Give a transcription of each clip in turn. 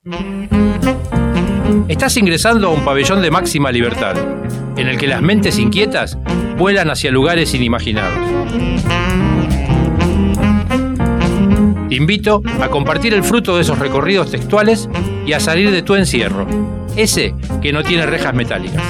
Estás ingresando a un pabellón de máxima libertad, en el que las mentes inquietas vuelan hacia lugares inimaginados. Te invito a compartir el fruto de esos recorridos textuales y a salir de tu encierro, ese que no tiene rejas metálicas.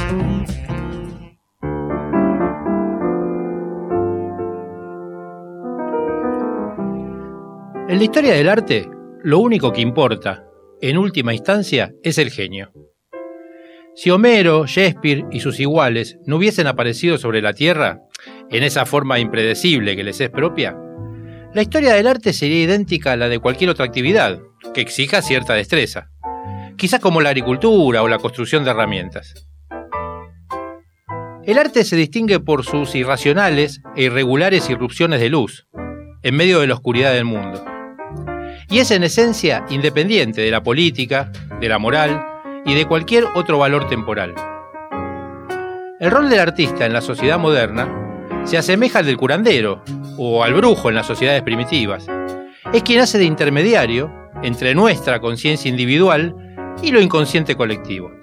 En la historia del arte, lo único que importa, en última instancia, es el genio. Si Homero, Shakespeare y sus iguales no hubiesen aparecido sobre la Tierra, en esa forma impredecible que les es propia, la historia del arte sería idéntica a la de cualquier otra actividad, que exija cierta destreza, quizás como la agricultura o la construcción de herramientas. El arte se distingue por sus irracionales e irregulares irrupciones de luz, en medio de la oscuridad del mundo. Y es en esencia independiente de la política, de la moral y de cualquier otro valor temporal. El rol del artista en la sociedad moderna se asemeja al del curandero o al brujo en las sociedades primitivas. Es quien hace de intermediario entre nuestra conciencia individual y lo inconsciente colectivo.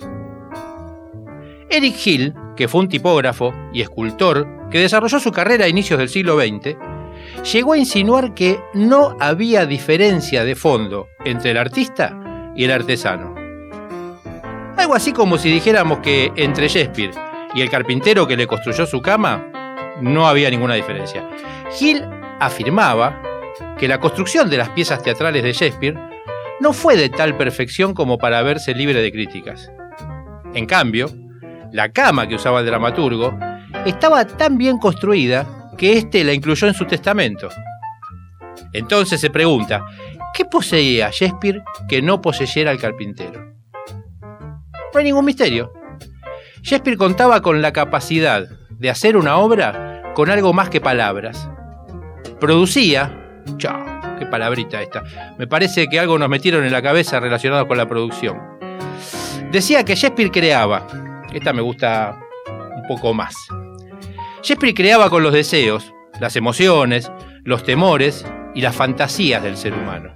Eric Hill, que fue un tipógrafo y escultor que desarrolló su carrera a inicios del siglo XX, llegó a insinuar que no había diferencia de fondo entre el artista y el artesano. Algo así como si dijéramos que entre Shakespeare y el carpintero que le construyó su cama no había ninguna diferencia. Hill afirmaba que la construcción de las piezas teatrales de Shakespeare no fue de tal perfección como para verse libre de críticas. En cambio, la cama que usaba el dramaturgo estaba tan bien construida que éste la incluyó en su testamento. Entonces se pregunta, ¿qué poseía Shakespeare que no poseyera el carpintero? No hay ningún misterio. Shakespeare contaba con la capacidad de hacer una obra con algo más que palabras. Producía, chao, qué palabrita esta, me parece que algo nos metieron en la cabeza relacionado con la producción. Decía que Shakespeare creaba, esta me gusta un poco más. Shakespeare creaba con los deseos, las emociones, los temores y las fantasías del ser humano.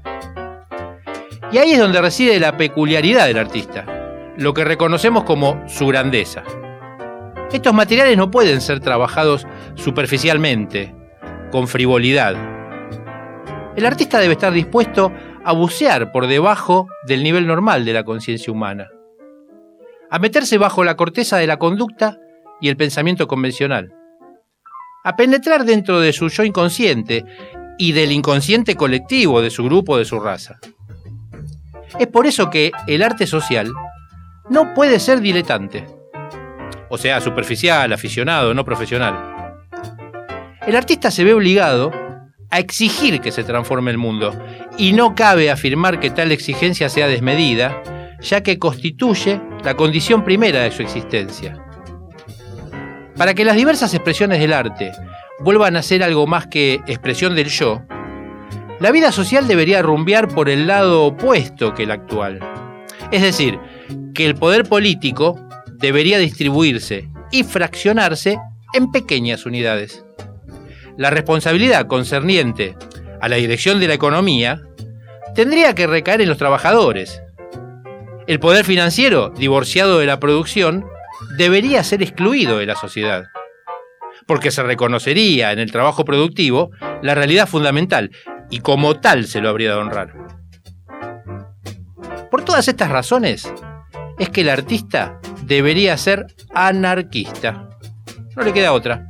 Y ahí es donde reside la peculiaridad del artista, lo que reconocemos como su grandeza. Estos materiales no pueden ser trabajados superficialmente, con frivolidad. El artista debe estar dispuesto a bucear por debajo del nivel normal de la conciencia humana, a meterse bajo la corteza de la conducta y el pensamiento convencional, a penetrar dentro de su yo inconsciente y del inconsciente colectivo de su grupo, de su raza. Es por eso que el arte social no puede ser diletante, o sea, superficial, aficionado, no profesional. El artista se ve obligado a exigir que se transforme el mundo, y no cabe afirmar que tal exigencia sea desmedida, ya que constituye la condición primera de su existencia. Para que las diversas expresiones del arte vuelvan a ser algo más que expresión del yo, la vida social debería rumbear por el lado opuesto que el actual. Es decir, que el poder político debería distribuirse y fraccionarse en pequeñas unidades. La responsabilidad concerniente a la dirección de la economía tendría que recaer en los trabajadores. El poder financiero, divorciado de la producción, debería ser excluido de la sociedad, porque se reconocería en el trabajo productivo la realidad fundamental y como tal se lo habría de honrar. Por todas estas razones, es que el artista debería ser anarquista. No le queda otra.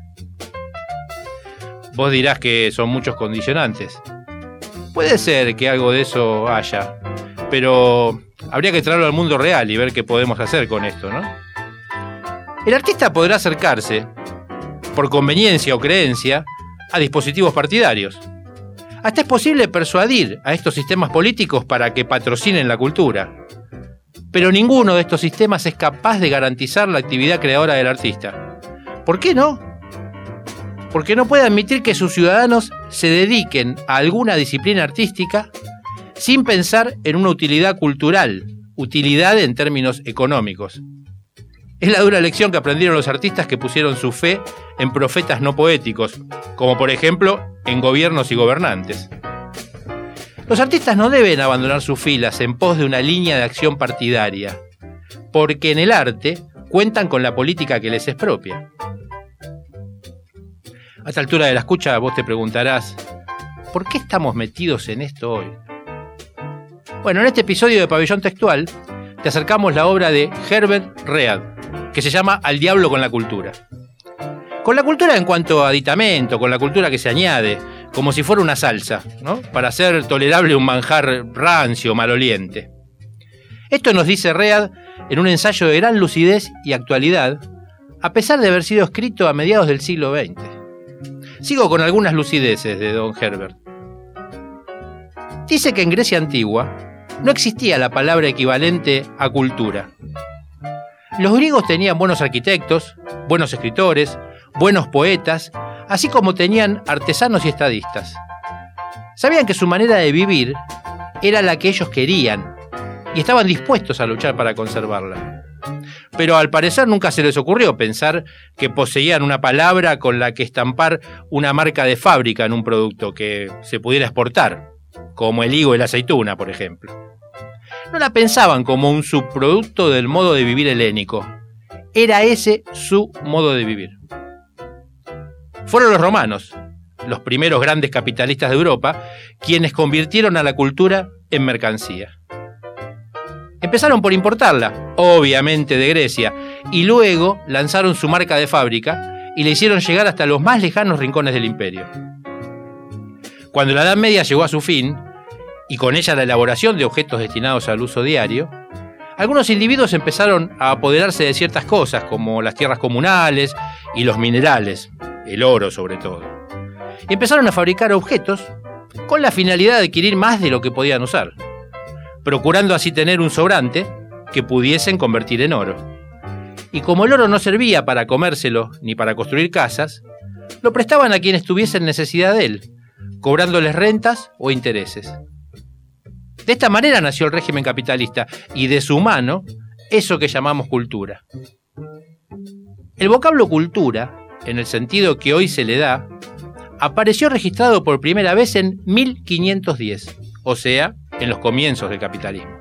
Vos dirás que son muchos condicionantes. Puede ser que algo de eso haya, pero habría que traerlo al mundo real y ver qué podemos hacer con esto, ¿no? El artista podrá acercarse, por conveniencia o creencia, a dispositivos partidarios. Hasta es posible persuadir a estos sistemas políticos para que patrocinen la cultura. Pero ninguno de estos sistemas es capaz de garantizar la actividad creadora del artista. ¿Por qué no? Porque no puede admitir que sus ciudadanos se dediquen a alguna disciplina artística sin pensar en una utilidad cultural, utilidad en términos económicos. Es la dura lección que aprendieron los artistas que pusieron su fe en profetas no poéticos, como por ejemplo en gobiernos y gobernantes. Los artistas no deben abandonar sus filas en pos de una línea de acción partidaria, porque en el arte cuentan con la política que les es propia. A esta altura de la escucha vos te preguntarás, ¿por qué estamos metidos en esto hoy? Bueno, en este episodio de Pabellón Textual te acercamos la obra de Herbert Read, que se llama Al diablo con la cultura. Con la cultura en cuanto a aditamento, con la cultura que se añade, como si fuera una salsa, ¿no? Para hacer tolerable un manjar rancio, maloliente. Esto nos dice Read en un ensayo de gran lucidez y actualidad, a pesar de haber sido escrito a mediados del siglo XX. Sigo con algunas lucideces de don Herbert. Dice que en Grecia antigua no existía la palabra equivalente a cultura. Los griegos tenían buenos arquitectos, buenos escritores, buenos poetas, así como tenían artesanos y estadistas. Sabían que su manera de vivir era la que ellos querían y estaban dispuestos a luchar para conservarla. Pero al parecer nunca se les ocurrió pensar que poseían una palabra con la que estampar una marca de fábrica en un producto que se pudiera exportar, como el higo y la aceituna, por ejemplo. No la pensaban como un subproducto del modo de vivir helénico. Era ese su modo de vivir. Fueron los romanos, los primeros grandes capitalistas de Europa, quienes convirtieron a la cultura en mercancía. Empezaron por importarla, obviamente de Grecia, y luego lanzaron su marca de fábrica y la hicieron llegar hasta los más lejanos rincones del imperio. Cuando la Edad Media llegó a su fin, y con ella la elaboración de objetos destinados al uso diario, algunos individuos empezaron a apoderarse de ciertas cosas, como las tierras comunales y los minerales, el oro sobre todo. Y empezaron a fabricar objetos con la finalidad de adquirir más de lo que podían usar, procurando así tener un sobrante que pudiesen convertir en oro. Y como el oro no servía para comérselo ni para construir casas, lo prestaban a quienes tuviesen necesidad de él, cobrándoles rentas o intereses. De esta manera nació el régimen capitalista y de su mano eso que llamamos cultura. El vocablo cultura, en el sentido que hoy se le da, apareció registrado por primera vez en 1510, o sea, en los comienzos del capitalismo.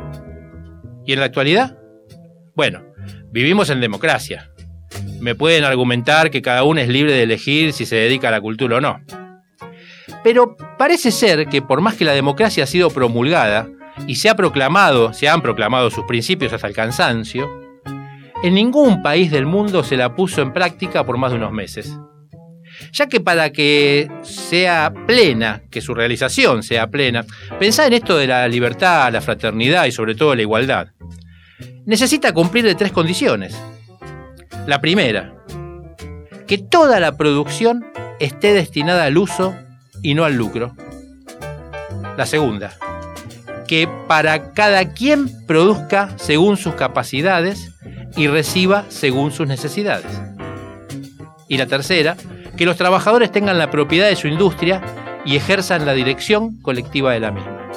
¿Y en la actualidad? Bueno, vivimos en democracia. Me pueden argumentar que cada uno es libre de elegir si se dedica a la cultura o no. Pero parece ser que por más que la democracia ha sido promulgada y se han proclamado sus principios hasta el cansancio, en ningún país del mundo se la puso en práctica por más de unos meses. Ya que para que sea plena, que su realización sea plena, pensá en esto de la libertad, la fraternidad y sobre todo la igualdad. Necesita cumplir de 3 condiciones. La primera, que toda la producción esté destinada al uso y no al lucro. La segunda, que para cada quien produzca según sus capacidades y reciba según sus necesidades. Y la tercera, que los trabajadores tengan la propiedad de su industria y ejerzan la dirección colectiva de la misma.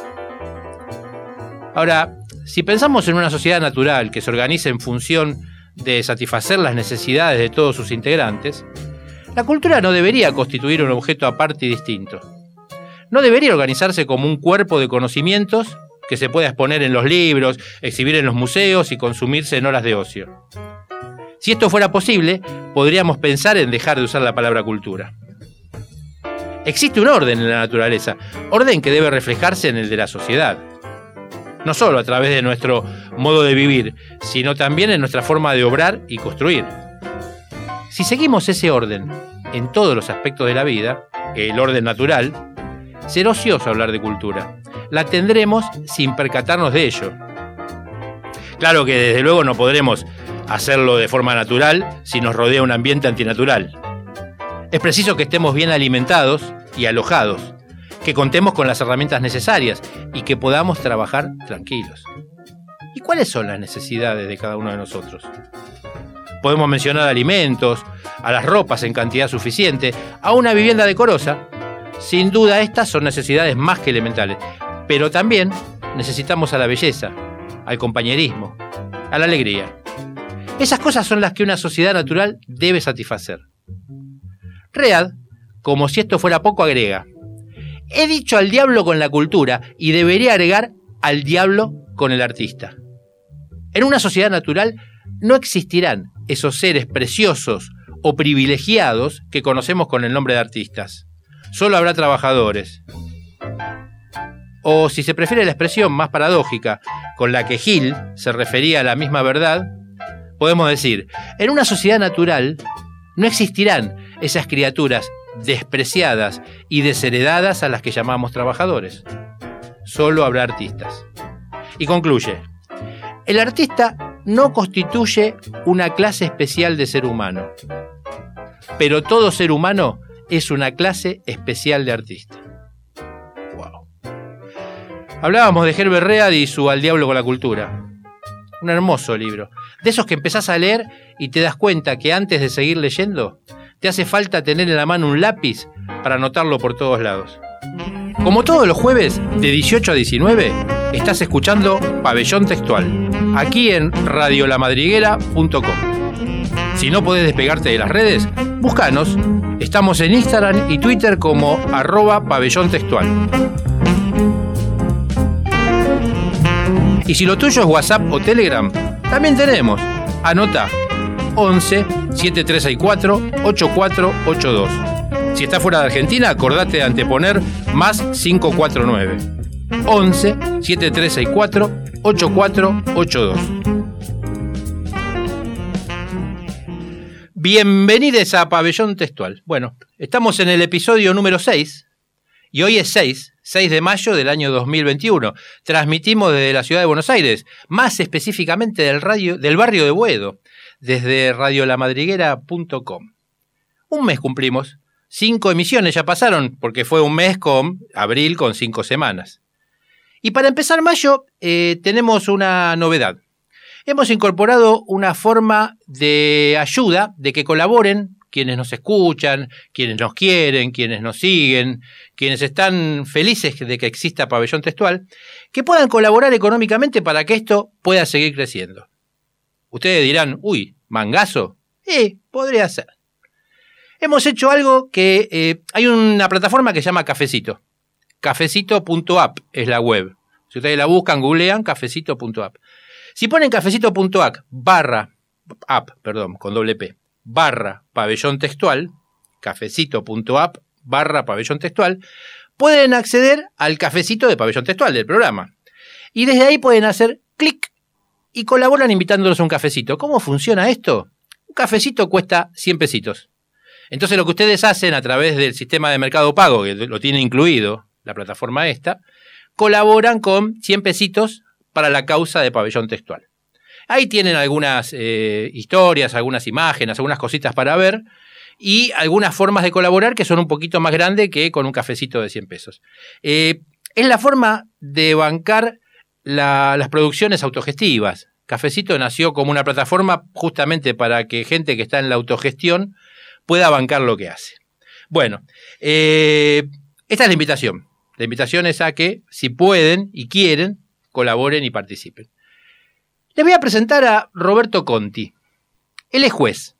Ahora, si pensamos en una sociedad natural que se organiza en función de satisfacer las necesidades de todos sus integrantes, la cultura no debería constituir un objeto aparte y distinto. No debería organizarse como un cuerpo de conocimientos que se pueda exponer en los libros, exhibir en los museos y consumirse en horas de ocio. Si esto fuera posible, podríamos pensar en dejar de usar la palabra cultura. Existe un orden en la naturaleza, orden que debe reflejarse en el de la sociedad. No solo a través de nuestro modo de vivir, sino también en nuestra forma de obrar y construir. Si seguimos ese orden en todos los aspectos de la vida, el orden natural, será ocioso hablar de cultura. La tendremos sin percatarnos de ello. Claro que desde luego no podremos hacerlo de forma natural si nos rodea un ambiente antinatural. Es preciso que estemos bien alimentados y alojados, que contemos con las herramientas necesarias y que podamos trabajar tranquilos. ¿Y cuáles son las necesidades de cada uno de nosotros? Podemos mencionar alimentos, a las ropas en cantidad suficiente, a una vivienda decorosa. Sin duda estas son necesidades más que elementales, pero también necesitamos a la belleza, al compañerismo, a la alegría. Esas cosas son las que una sociedad natural debe satisfacer. Read, como si esto fuera poco, agrega: He dicho al diablo con la cultura y debería agregar al diablo con el artista. En una sociedad natural no existirán esos seres preciosos o privilegiados que conocemos con el nombre de artistas. Solo habrá trabajadores. O si se prefiere la expresión más paradójica con la que Gil se refería a la misma verdad, podemos decir, en una sociedad natural no existirán esas criaturas despreciadas y desheredadas a las que llamamos trabajadores. Solo habrá artistas. Y concluye, el artista no constituye una clase especial de ser humano, pero todo ser humano es una clase especial de artista. Wow. Hablábamos de Herbert Read y su Al diablo con la cultura. Un hermoso libro. De esos que empezás a leer y te das cuenta que antes de seguir leyendo, te hace falta tener en la mano un lápiz para anotarlo por todos lados. Como todos los jueves, de 18 a 19, estás escuchando Pabellón Textual, aquí en radiolamadriguera.com. Si no podés despegarte de las redes, búscanos. Estamos en Instagram y Twitter como @pabellontextual. Y si lo tuyo es WhatsApp o Telegram, también tenemos. Anota 11 7364 8482. Si estás fuera de Argentina, acordate de anteponer más 549. 11 7364 8482. Bienvenidos a Pabellón Textual. Bueno, estamos en el episodio número 6 y hoy es 6 de mayo del año 2021. Transmitimos desde la ciudad de Buenos Aires, más específicamente del barrio de Boedo, desde radiolamadriguera.com. Un mes cumplimos. 5 emisiones ya pasaron, porque fue un mes con abril con 5 semanas. Y para empezar mayo, tenemos una novedad. Hemos incorporado una forma de ayuda, de que colaboren quienes nos escuchan, quienes nos quieren, quienes nos siguen, quienes están felices de que exista Pabellón Textual, que puedan colaborar económicamente para que esto pueda seguir creciendo. Ustedes dirán, uy, ¿mangazo? Podría ser. Hemos hecho algo que hay una plataforma que se llama Cafecito. Cafecito.app es la web. Si ustedes la buscan, googlean, cafecito.app. Si ponen cafecito.app /pabellón textual, cafecito.app /pabellón textual, pueden acceder al cafecito de Pabellón Textual del programa. Y desde ahí pueden hacer clic y colaboran invitándonos a un cafecito. ¿Cómo funciona esto? Un cafecito cuesta 100 pesitos. Entonces lo que ustedes hacen a través del sistema de Mercado Pago, que lo tiene incluido la plataforma esta, colaboran con 100 pesitos para la causa de Pabellón Textual. Ahí tienen algunas historias, algunas imágenes, algunas cositas para ver y algunas formas de colaborar que son un poquito más grandes que con un cafecito de 100 pesos. Es la forma de bancar las producciones autogestivas. Cafecito nació como una plataforma justamente para que gente que está en la autogestión pueda bancar lo que hace. Bueno, esta es la invitación. La invitación es a que, si pueden y quieren, colaboren y participen. Les voy a presentar a Roberto Conti. Él es juez.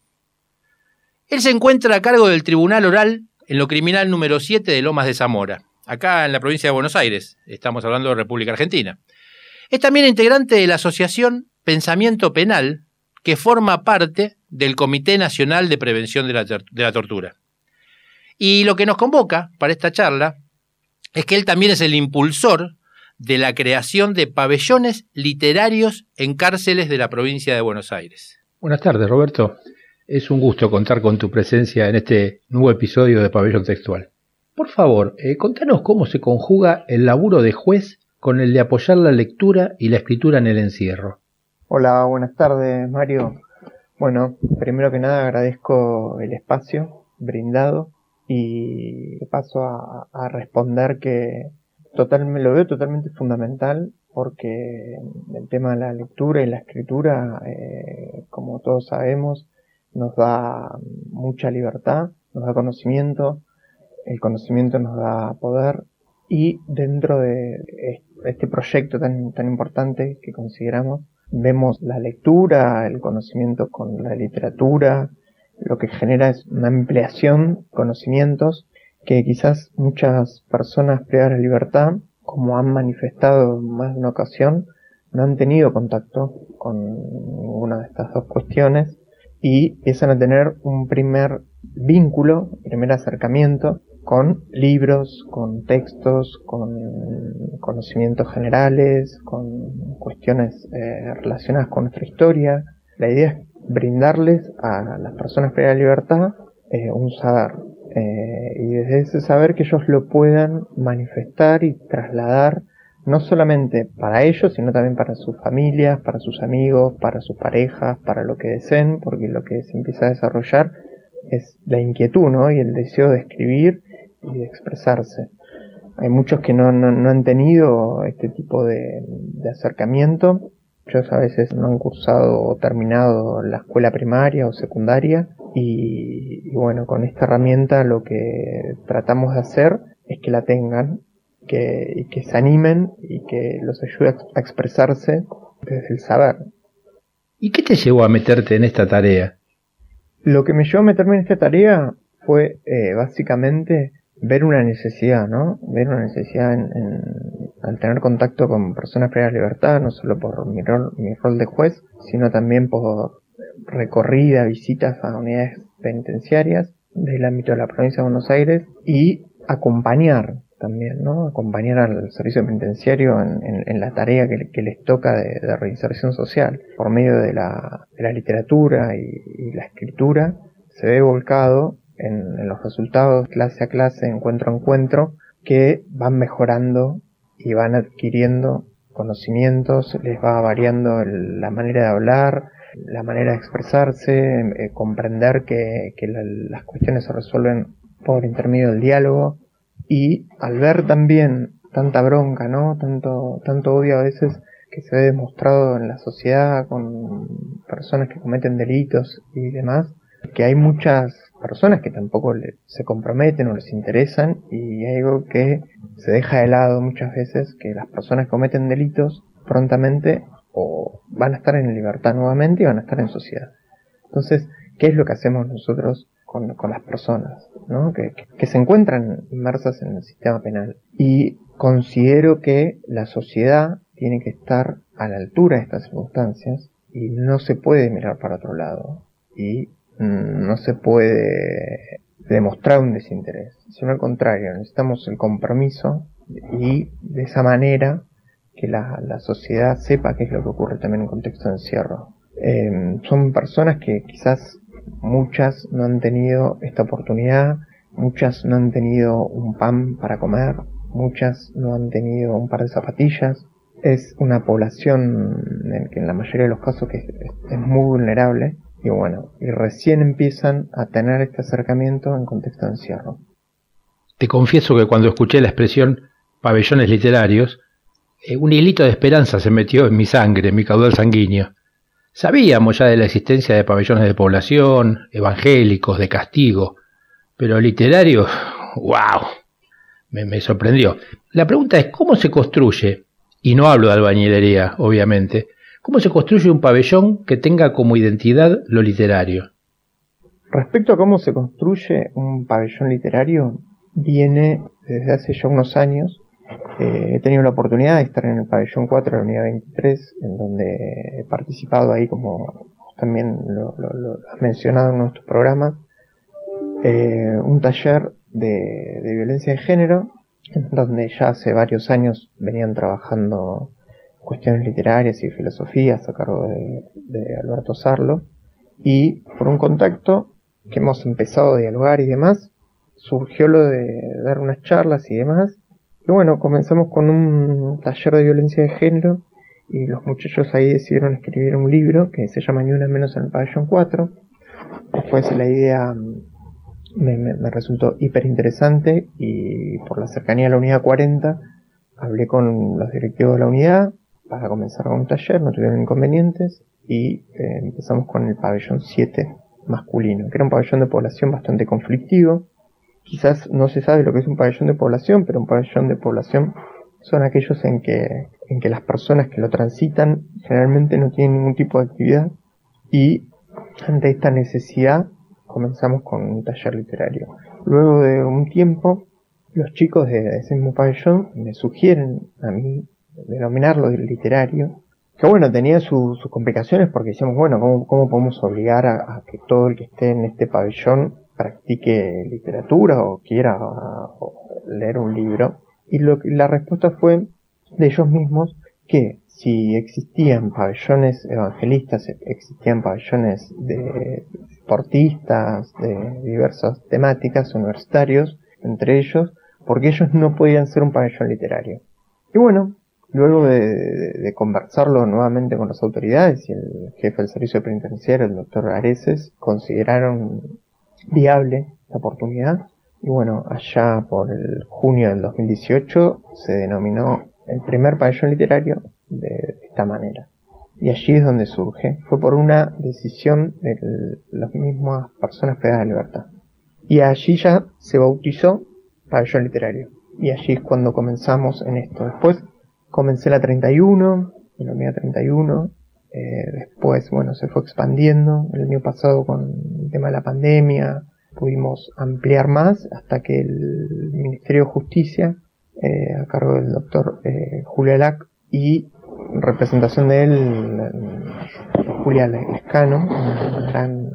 Él se encuentra a cargo del Tribunal Oral en lo criminal número 7 de Lomas de Zamora, acá en la provincia de Buenos Aires. Estamos hablando de República Argentina. Es también integrante de la asociación Pensamiento Penal, que forma parte del Comité Nacional de Prevención de la Tortura. Y lo que nos convoca para esta charla es que él también es el impulsor de la creación de pabellones literarios en cárceles de la provincia de Buenos Aires. Buenas tardes, Roberto. Es un gusto contar con tu presencia en este nuevo episodio de Pabellón Textual. Por favor, contanos cómo se conjuga el laburo de juez con el de apoyar la lectura y la escritura en el encierro. Hola, buenas tardes, Mario. Bueno, primero que nada agradezco el espacio brindado y paso a responder que lo veo totalmente fundamental porque el tema de la lectura y la escritura, como todos sabemos, nos da mucha libertad, nos da conocimiento, el conocimiento nos da poder y dentro de este proyecto tan importante que consideramos, vemos la lectura, el conocimiento con la literatura, lo que genera es una ampliación de conocimientos que quizás muchas personas privadas de libertad, como han manifestado en más de una ocasión, no han tenido contacto con ninguna de estas dos cuestiones y empiezan a tener un primer vínculo, un primer acercamiento con libros, con textos, con conocimientos generales, con cuestiones relacionadas con nuestra historia. La idea es brindarles a las personas privadas de libertad un saber, y desde ese saber que ellos lo puedan manifestar y trasladar no solamente para ellos, sino también para sus familias, para sus amigos, para sus parejas, para lo que deseen, porque lo que se empieza a desarrollar es la inquietud, ¿no? Y el deseo de escribir y de expresarse. Hay muchos que no han tenido este tipo de acercamiento. Muchos a veces no han cursado o terminado la escuela primaria o secundaria y bueno, con esta herramienta lo que tratamos de hacer es que la tengan, que se animen y que los ayude a expresarse desde el saber. ¿Y qué te llevó a meterte en esta tarea? Lo que me llevó a meterme en esta tarea fue básicamente ver una necesidad, ¿no? Ver una necesidad al tener contacto con personas privadas de libertad, no solo por mi rol de juez, sino también por recorrida, visitas a unidades penitenciarias del ámbito de la provincia de Buenos Aires y acompañar también, ¿no? Acompañar al servicio penitenciario en la tarea que les toca de reinserción social. Por medio de la literatura y la escritura se ve volcado en los resultados clase a clase, encuentro a encuentro, que van mejorando y van adquiriendo conocimientos, les va variando la manera de hablar, la manera de expresarse, comprender que las cuestiones se resuelven por intermedio del diálogo. Y al ver también tanta bronca, ¿no? Tanto odio a veces que se ve demostrado en la sociedad con personas que cometen delitos y demás, que hay muchas personas que tampoco se comprometen o les interesan, y hay algo que se deja de lado muchas veces, que las personas que cometen delitos prontamente o van a estar en libertad nuevamente y van a estar en sociedad. Entonces, ¿qué es lo que hacemos nosotros con las personas, ¿no? que se encuentran inmersas en el sistema penal? Y considero que la sociedad tiene que estar a la altura de estas circunstancias y no se puede mirar para otro lado y no se puede demostrar un desinterés, sino al contrario, necesitamos el compromiso y de esa manera que la sociedad sepa qué es lo que ocurre también en contexto de encierro. Son personas que quizás muchas no han tenido esta oportunidad, muchas no han tenido un pan para comer, muchas no han tenido un par de zapatillas. Es una población que en la mayoría de los casos que es muy vulnerable y bueno, y recién empiezan a tener este acercamiento en contexto de encierro. Te confieso que cuando escuché la expresión pabellones literarios, un hilito de esperanza se metió en mi sangre, en mi caudal sanguíneo. Sabíamos ya de la existencia de pabellones de población, evangélicos, de castigo, pero literarios, ¡wow! Me sorprendió. La pregunta es, ¿cómo se construye? Y no hablo de albañilería, obviamente. ¿Cómo se construye un pabellón que tenga como identidad lo literario? Respecto a cómo se construye un pabellón literario, viene desde hace ya unos años. He tenido la oportunidad de estar en el pabellón 4 de la unidad 23, en donde he participado ahí, como también lo has mencionado en nuestros programas, un taller de violencia de género, en donde ya hace varios años venían trabajando cuestiones literarias y filosofías a cargo de Alberto Sarlo, y por un contacto que hemos empezado a dialogar y demás, surgió lo de dar unas charlas y demás. Y bueno, comenzamos con un taller de violencia de género y los muchachos ahí decidieron escribir un libro que se llama Ni una menos en el pabellón 4. Después la idea me resultó hiper interesante y por la cercanía a la unidad 40 hablé con los directivos de la unidad para comenzar con un taller, no tuvieron inconvenientes y empezamos con el pabellón 7 masculino, que era un pabellón de población bastante conflictivo. Quizás no se sabe lo que es un pabellón de población, pero un pabellón de población son aquellos en que las personas que lo transitan generalmente no tienen ningún tipo de actividad, y ante esta necesidad comenzamos con un taller literario. luego de un tiempo, los chicos de ese mismo pabellón me sugieren a mí denominarlo literario, que bueno, tenía sus complicaciones porque decíamos, bueno, ¿cómo podemos obligar a que todo el que esté en este pabellón practique literatura o quiera leer un libro? Y la respuesta fue de ellos mismos que si existían pabellones evangelistas, existían pabellones de deportistas, de diversas temáticas, universitarios, entre ellos, porque ellos no podían ser un pabellón literario. Y bueno, luego de conversarlo nuevamente con las autoridades y el jefe del servicio penitenciario, el doctor Areces, consideraron viable la oportunidad. Y bueno, allá por el junio del 2018 se denominó el primer pabellón literario de esta manera. Y allí es donde surge. Fue por una decisión de las mismas personas privadas de libertad. Y allí ya se bautizó pabellón literario. Y allí es cuando comenzamos en esto. Después comencé la 31, denominada 31. Después, bueno, se fue expandiendo. El año pasado con el tema de la pandemia pudimos ampliar más hasta que el Ministerio de Justicia, a cargo del doctor Julio Alac y representación de él, Julia Lescano, una gran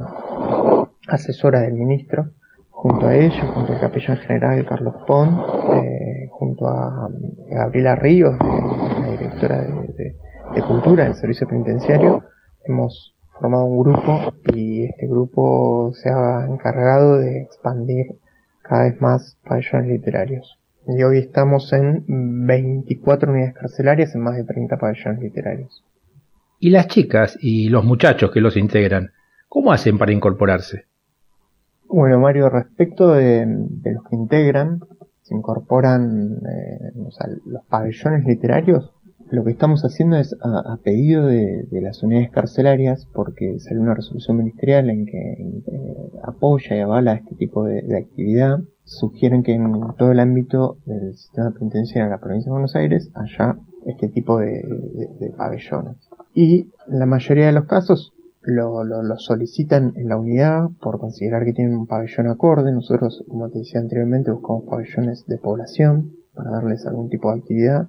asesora del ministro, junto a ellos, junto al capellán general Carlos Pont, junto a Gabriela Ríos, la directora de Cultura del Servicio Penitenciario, hemos formado un grupo y este grupo se ha encargado de expandir cada vez más pabellones literarios. Y hoy estamos en 24 unidades carcelarias en más de 30 pabellones literarios. ¿Y las chicas y los muchachos que los integran, cómo hacen para incorporarse? Bueno, Mario, respecto de los que integran, se incorporan los pabellones literarios. Lo que estamos haciendo es a pedido de las unidades carcelarias, porque salió una resolución ministerial en que apoya y avala este tipo de actividad. Sugieren que en todo el ámbito del sistema penitenciario de la provincia de Buenos Aires haya este tipo de pabellones. Y en la mayoría de los casos lo solicitan en la unidad por considerar que tienen un pabellón acorde. Nosotros, como te decía anteriormente, buscamos pabellones de población para darles algún tipo de actividad.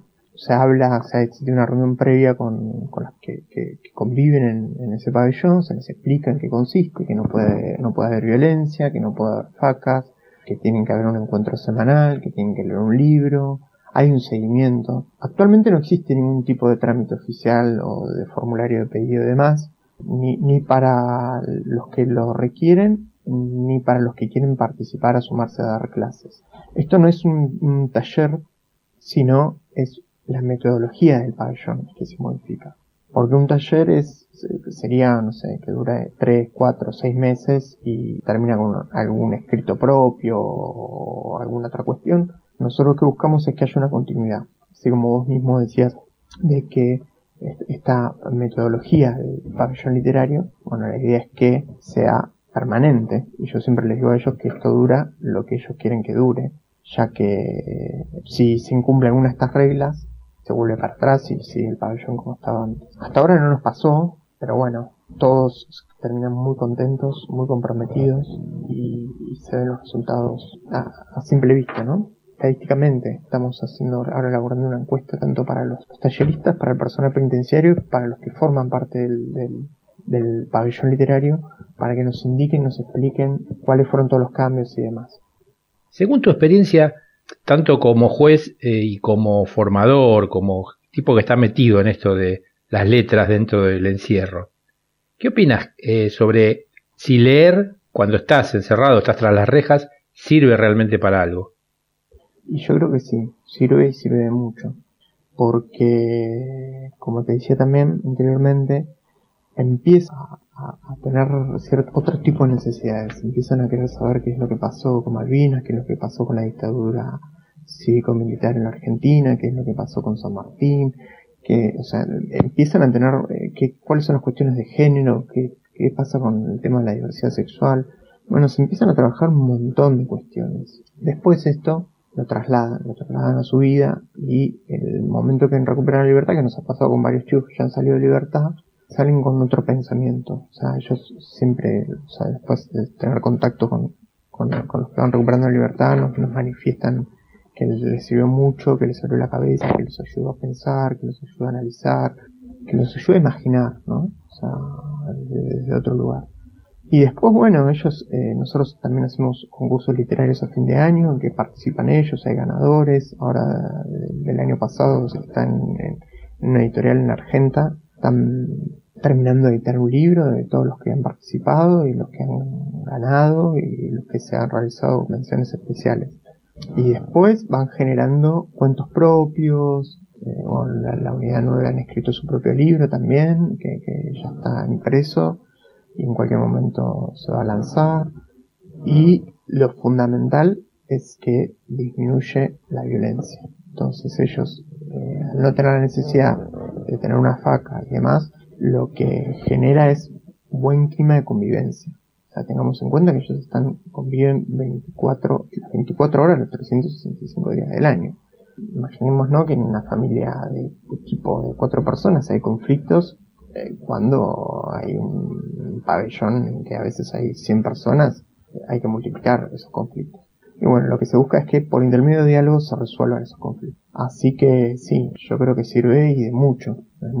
Existe una reunión previa con las que conviven en ese pabellón, se les explica en qué consiste, que no puede haber violencia, que no puede haber facas, que tienen que haber un encuentro semanal, que tienen que leer un libro, hay un seguimiento. Actualmente no existe ningún tipo de trámite oficial o de formulario de pedido y demás, ni para los que lo requieren, ni para los que quieren participar a sumarse a dar clases. Esto no es un taller, sino es la metodología del pabellón que se modifica. Porque un taller sería, que dura 3, 4, 6 meses y termina con algún escrito propio o alguna otra cuestión. Nosotros lo que buscamos es que haya una continuidad. Así como vos mismo decías de que esta metodología del pabellón literario, bueno, la idea es que sea permanente. Y yo siempre les digo a ellos que esto dura lo que ellos quieren que dure, ya que si se incumplen alguna de estas reglas, se vuelve para atrás y sigue el pabellón como estaba antes. Hasta ahora no nos pasó, pero bueno, todos terminan muy contentos, muy comprometidos y se ven los resultados a simple vista, ¿no? Estadísticamente estamos ahora elaborando una encuesta tanto para los talleristas, para el personal penitenciario, para los que forman parte del pabellón literario, para que nos indiquen, nos expliquen cuáles fueron todos los cambios y demás. Según tu experiencia, tanto como juez y como formador, como tipo que está metido en esto de las letras dentro del encierro, ¿qué opinas sobre si leer cuando estás encerrado, estás tras las rejas, sirve realmente para algo? Y yo creo que sí, sirve y sirve mucho, porque, como te decía también anteriormente, empieza a tener otro tipo de necesidades. Empiezan a querer saber qué es lo que pasó con Malvinas, qué es lo que pasó con la dictadura cívico-militar en la Argentina, qué es lo que pasó con San Martín, empiezan a tener cuáles son las cuestiones de género, qué pasa con el tema de la diversidad sexual. Bueno, se empiezan a trabajar un montón de cuestiones. Después esto lo trasladan a su vida, y el momento que recuperan la libertad, que nos ha pasado con varios chicos que ya han salido de libertad, salen con otro pensamiento. Ellos siempre, después de tener contacto con con los que van recuperando la libertad, nos manifiestan que les sirvió mucho, que les abrió la cabeza, que les ayudó a pensar, que les ayudó a analizar, que los ayuda a imaginar, ¿no? O sea, desde otro lugar. Y después, bueno, nosotros también hacemos concursos literarios a fin de año, en que participan ellos, hay ganadores. Ahora, del año pasado, están en una editorial en Argenta, están terminando de editar un libro de todos los que han participado y los que han ganado y los que se han realizado menciones especiales. Y después van generando cuentos propios. La Unidad 9 han escrito su propio libro también, que ya está impreso y en cualquier momento se va a lanzar. Y lo fundamental es que disminuye la violencia. Entonces ellos, al no tener la necesidad de tener una faca y demás, lo que genera es buen clima de convivencia. O sea, tengamos en cuenta que ellos conviven 24 horas los 365 días del año. Imaginémonos, ¿no?, que en una familia de tipo de 4 personas hay conflictos, cuando hay un pabellón en que a veces hay 100 personas, hay que multiplicar esos conflictos. Y bueno, lo que se busca es que por intermedio de diálogo se resuelvan esos conflictos. Así que sí, yo creo que sirve y de mucho.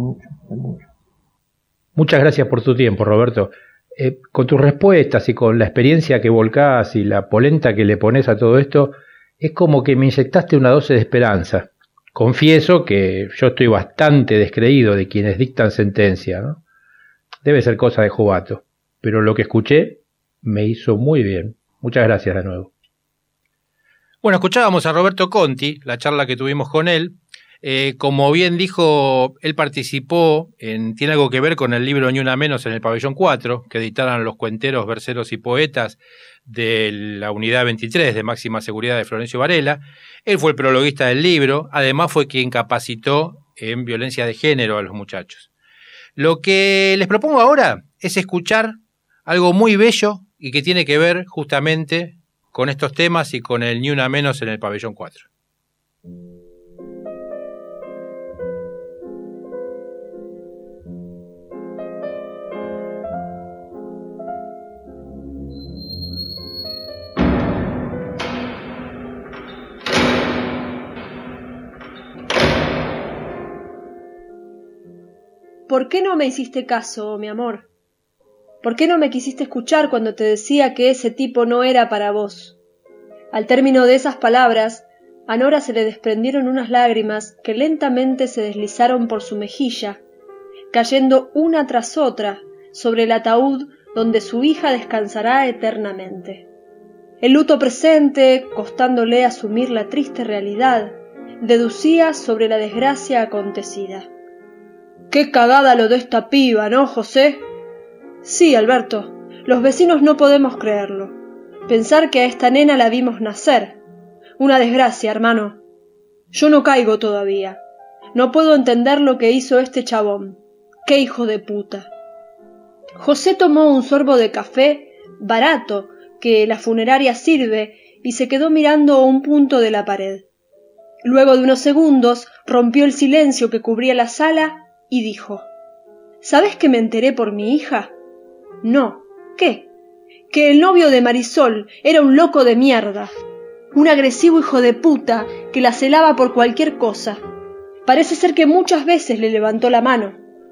Muchas gracias por tu tiempo, Roberto. Con tus respuestas y con la experiencia que volcás y la polenta que le pones a todo esto, es como que me inyectaste una dosis de esperanza. Confieso que yo estoy bastante descreído de quienes dictan sentencia, ¿no? Debe ser cosa de Jovato, pero lo que escuché me hizo muy bien. Muchas gracias de nuevo. Bueno, escuchábamos a Roberto Conti, la charla que tuvimos con él. Como bien dijo, él participó tiene algo que ver con el libro Ni Una Menos en el Pabellón 4, que editaron los cuenteros, verseros y poetas de la Unidad 23 de Máxima Seguridad de Florencio Varela. Él fue el prologuista del libro, además fue quien capacitó en violencia de género a los muchachos. Lo que les propongo ahora es escuchar algo muy bello y que tiene que ver justamente con estos temas y con el Ni Una Menos en el Pabellón 4. ¿Por qué no me hiciste caso, mi amor? ¿Por qué no me quisiste escuchar cuando te decía que ese tipo no era para vos? Al término de esas palabras, a Nora se le desprendieron unas lágrimas que lentamente se deslizaron por su mejilla, cayendo una tras otra sobre el ataúd donde su hija descansará eternamente. El luto presente, costándole asumir la triste realidad, deducía sobre la desgracia acontecida. ¡Qué cagada lo de esta piba!, ¿no, José? Sí, Alberto, los vecinos no podemos creerlo. Pensar que a esta nena la vimos nacer. Una desgracia, hermano. Yo no caigo todavía. No puedo entender lo que hizo este chabón. ¡Qué hijo de puta! José tomó un sorbo de café barato que la funeraria sirve y se quedó mirando un punto de la pared. Luego de unos segundos rompió el silencio que cubría la sala y dijo: ¿Sabes que me enteré por mi hija? No. ¿Qué? Que el novio de Marisol era un loco de mierda, un agresivo hijo de puta que la celaba por cualquier cosa. Parece ser que muchas veces le levantó la mano.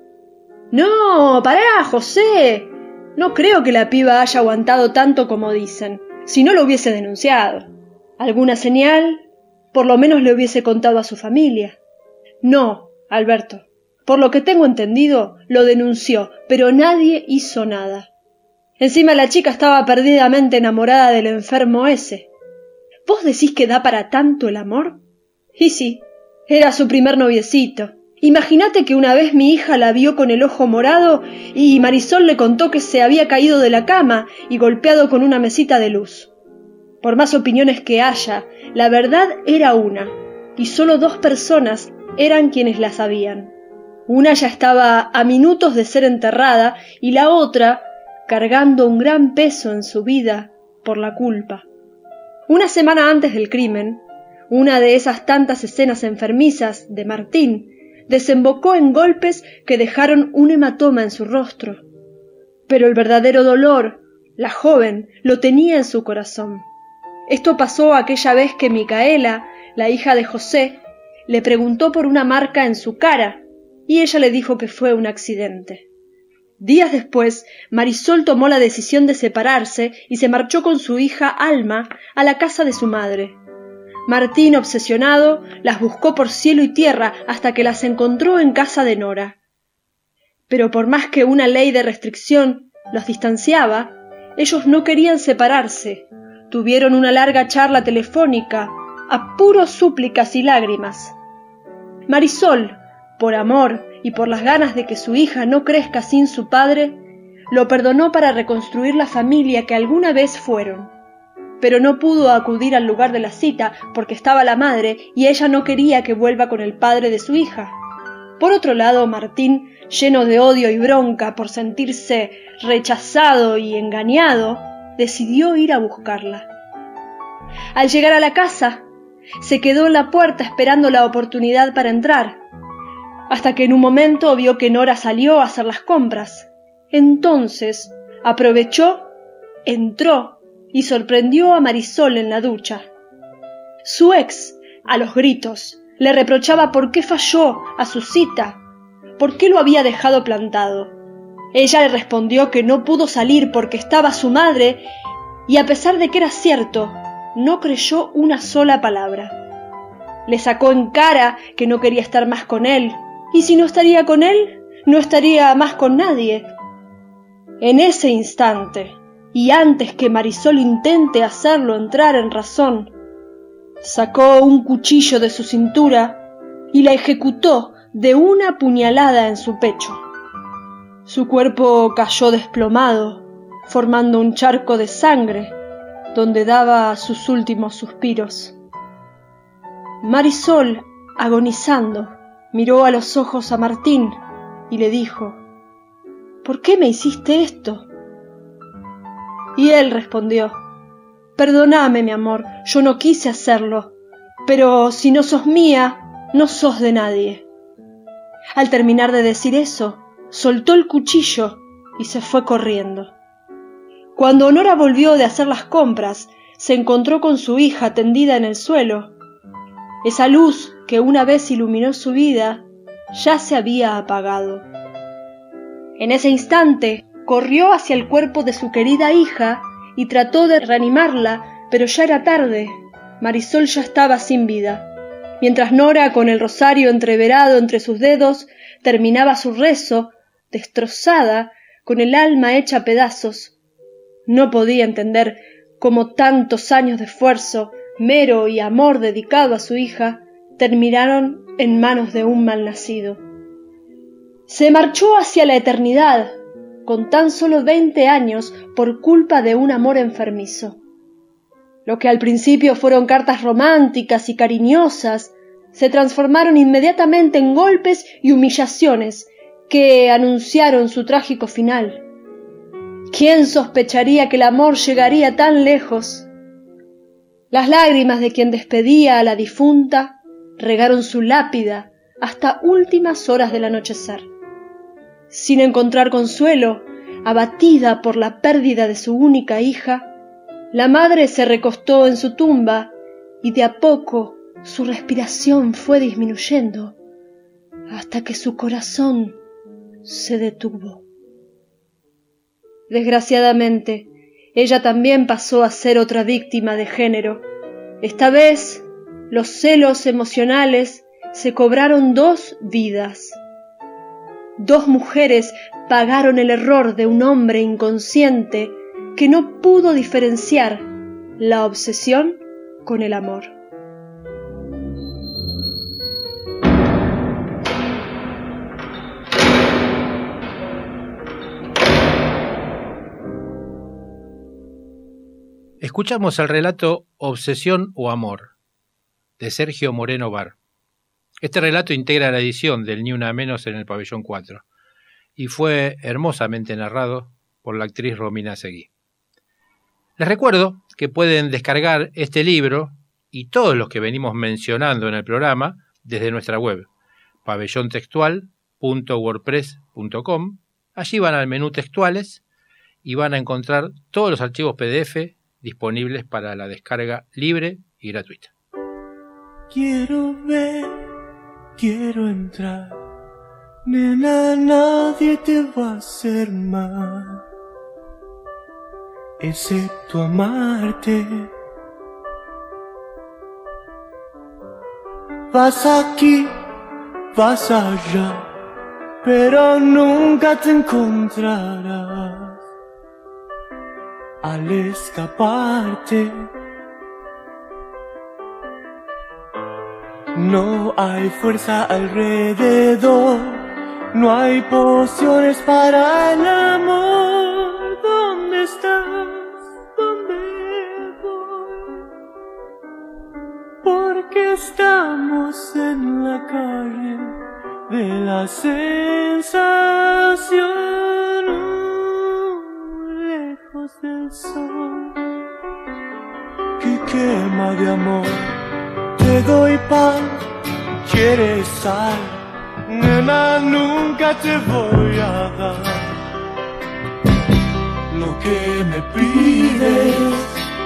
No, pará, José. No creo que la piba haya aguantado tanto como dicen, si no lo hubiese denunciado. ¿Alguna señal? Por lo menos le hubiese contado a su familia. No, Alberto. Por lo que tengo entendido, lo denunció, pero nadie hizo nada. Encima la chica estaba perdidamente enamorada del enfermo ese. ¿Vos decís que da para tanto el amor? Y sí, era su primer noviecito. Imagínate que una vez mi hija la vio con el ojo morado y Marisol le contó que se había caído de la cama y golpeado con una mesita de luz. Por más opiniones que haya, la verdad era una, y solo 2 personas eran quienes la sabían. Una ya estaba a minutos de ser enterrada y la otra cargando un gran peso en su vida por la culpa. Una semana antes del crimen, una de esas tantas escenas enfermizas de Martín desembocó en golpes que dejaron un hematoma en su rostro. Pero el verdadero dolor La joven lo tenía en su corazón. Esto pasó aquella vez que Micaela, la hija de José, le preguntó por una marca en su cara, y ella le dijo que fue un accidente. Días después, Marisol tomó la decisión de separarse y se marchó con su hija Alma a la casa de su madre. Martín, obsesionado, las buscó por cielo y tierra hasta que las encontró en casa de Nora. Pero por más que una ley de restricción los distanciaba, ellos no querían separarse. Tuvieron una larga charla telefónica, a puros súplicas y lágrimas. Marisol, por amor y por las ganas de que su hija no crezca sin su padre, lo perdonó para reconstruir la familia que alguna vez fueron. Pero no pudo acudir al lugar de la cita porque estaba la madre y ella no quería que vuelva con el padre de su hija. Por otro lado, Martín, lleno de odio y bronca por sentirse rechazado y engañado, decidió ir a buscarla. Al llegar a la casa, se quedó en la puerta esperando la oportunidad para entrar, hasta que en un momento vio que Nora salió a hacer las compras. Entonces aprovechó, entró y sorprendió a Marisol en la ducha. Su ex, a los gritos, le reprochaba por qué falló a su cita, por qué lo había dejado plantado. Ella le respondió que no pudo salir porque estaba su madre, y a pesar de que era cierto, no creyó una sola palabra. Le sacó en cara que no quería estar más con él, y si no estaría con él, no estaría más con nadie. En ese instante, y antes que Marisol intente hacerlo entrar en razón, sacó un cuchillo de su cintura y la ejecutó de una puñalada en su pecho. Su cuerpo cayó desplomado, formando un charco de sangre, donde daba sus últimos suspiros. Marisol, agonizando, miró a los ojos a Martín y le dijo: «¿Por qué me hiciste esto?». Y él respondió: «Perdóname, mi amor, yo no quise hacerlo, pero si no sos mía, no sos de nadie». Al terminar de decir eso, soltó el cuchillo y se fue corriendo. Cuando Nora volvió de hacer las compras, se encontró con su hija tendida en el suelo. Esa luz que una vez iluminó su vida ya se había apagado. En ese instante, corrió hacia el cuerpo de su querida hija y trató de reanimarla, pero ya era tarde. Marisol ya estaba sin vida. Mientras Nora, con el rosario entreverado entre sus dedos, terminaba su rezo, destrozada, con el alma hecha pedazos, no podía entender cómo tantos años de esfuerzo, mero y amor dedicado a su hija terminaron en manos de un malnacido. Se marchó hacia la eternidad, con tan solo 20 años, por culpa de un amor enfermizo. Lo que al principio fueron cartas románticas y cariñosas, se transformaron inmediatamente en golpes y humillaciones que anunciaron su trágico final. ¿Quién sospecharía que el amor llegaría tan lejos? Las lágrimas de quien despedía a la difunta regaron su lápida hasta últimas horas del anochecer. Sin encontrar consuelo, abatida por la pérdida de su única hija, la madre se recostó en su tumba y de a poco su respiración fue disminuyendo hasta que su corazón se detuvo. Desgraciadamente, ella también pasó a ser otra víctima de género. Esta vez, los celos emocionales se cobraron 2 vidas. 2 mujeres pagaron el error de un hombre inconsciente que no pudo diferenciar la obsesión con el amor. Escuchamos el relato Obsesión o Amor, de Sergio Moreno Bar. Este relato integra la edición del Ni Una Menos en el Pabellón 4 y fue hermosamente narrado por la actriz Romina Seguí. Les recuerdo que pueden descargar este libro y todos los que venimos mencionando en el programa desde nuestra web, pabellontextual.wordpress.com. Allí van al menú textuales y van a encontrar todos los archivos PDF disponibles para la descarga libre y gratuita. Quiero ver, quiero entrar, nena, nadie te va a hacer mal, excepto amarte. Vas aquí, vas allá, pero nunca te encontrarás al escaparte. No hay fuerza alrededor, no hay pociones para el amor. ¿Dónde estás? ¿Dónde voy? Porque estamos en la calle de la sensación, lejos del sol que quema de amor. Te doy pan, quieres sal, nena, nunca te voy a dar lo que me pides.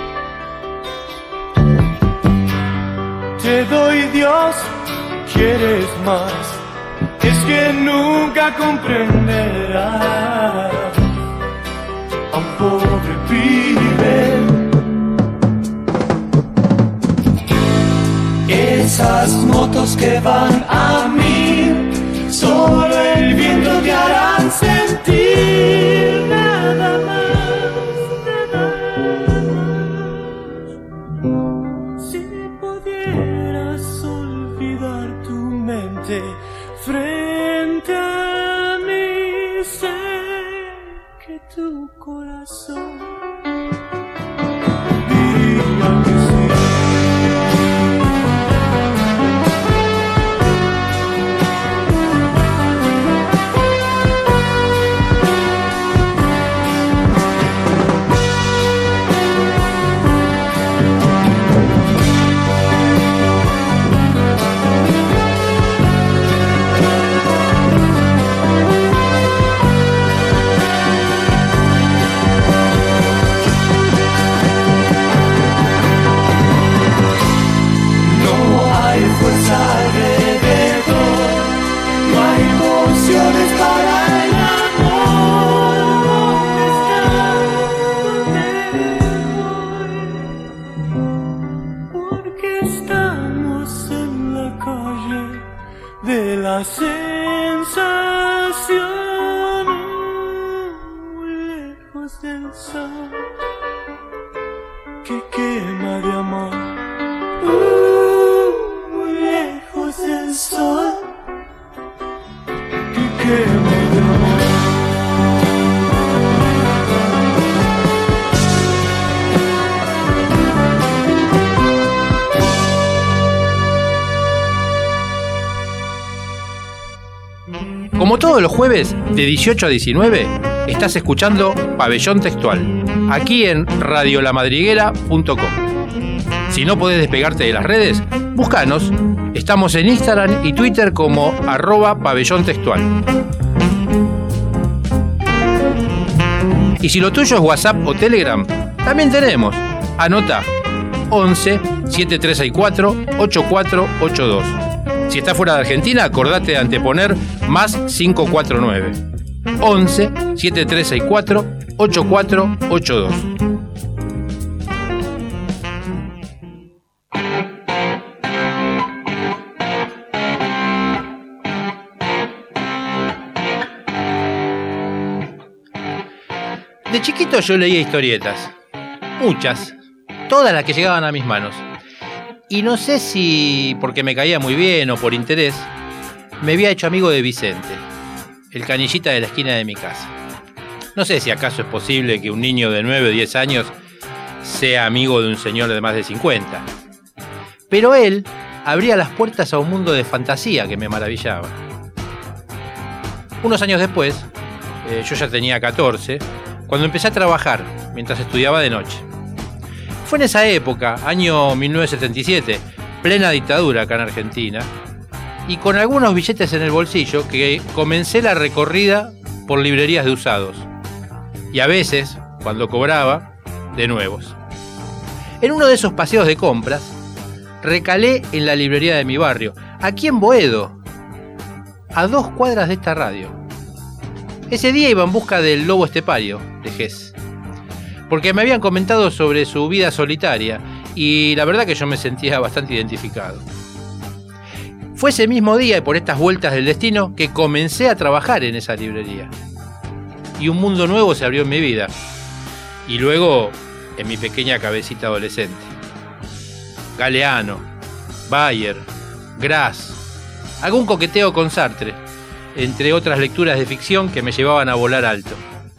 Te doy Dios, quieres más, es que nunca comprenderás a un pobre pibe. Esas motos que van a mí, solo el viento te harán sentir, nada más, nada más. Si pudieras olvidar tu mente frente a mí, sé que tu corazón diría que sí. La sensación muy lejos del sol que quema de amor, muy lejos del sol que quema de amor. Como todos los jueves, de 18 a 19, estás escuchando Pabellón Textual, aquí en radiolamadriguera.com. Si no podés despegarte de las redes, búscanos. Estamos en Instagram y Twitter como @pabellontextual. Y si lo tuyo es WhatsApp o Telegram, también tenemos. Anota 11 7364 8482. Si estás fuera de Argentina, acordate de anteponer más 549 11 7364 8482. De chiquito yo leía historietas, muchas, todas las que llegaban a mis manos. Y no sé si porque me caía muy bien o por interés, me había hecho amigo de Vicente, el canillita de la esquina de mi casa. No sé si acaso es posible que un niño de 9 o 10 años sea amigo de un señor de más de 50. Pero él abría las puertas a un mundo de fantasía que me maravillaba. Unos años después, yo ya tenía 14, cuando empecé a trabajar mientras estudiaba de noche. Fue en esa época, año 1977, plena dictadura acá en Argentina, y con algunos billetes en el bolsillo que comencé la recorrida por librerías de usados. y a veces, cuando cobraba, de nuevos. En uno de esos paseos de compras, recalé en la librería de mi barrio, aquí en Boedo, a 2 cuadras de esta radio. Ese día iba en busca del lobo estepario de Hess, porque me habían comentado sobre su vida solitaria y la verdad que yo me sentía bastante identificado. Fue ese mismo día y por estas vueltas del destino que comencé a trabajar en esa librería. Y un mundo nuevo se abrió en mi vida. Y luego en mi pequeña cabecita adolescente. Galeano, Bayer, Grass, algún coqueteo con Sartre, entre otras lecturas de ficción que me llevaban a volar alto.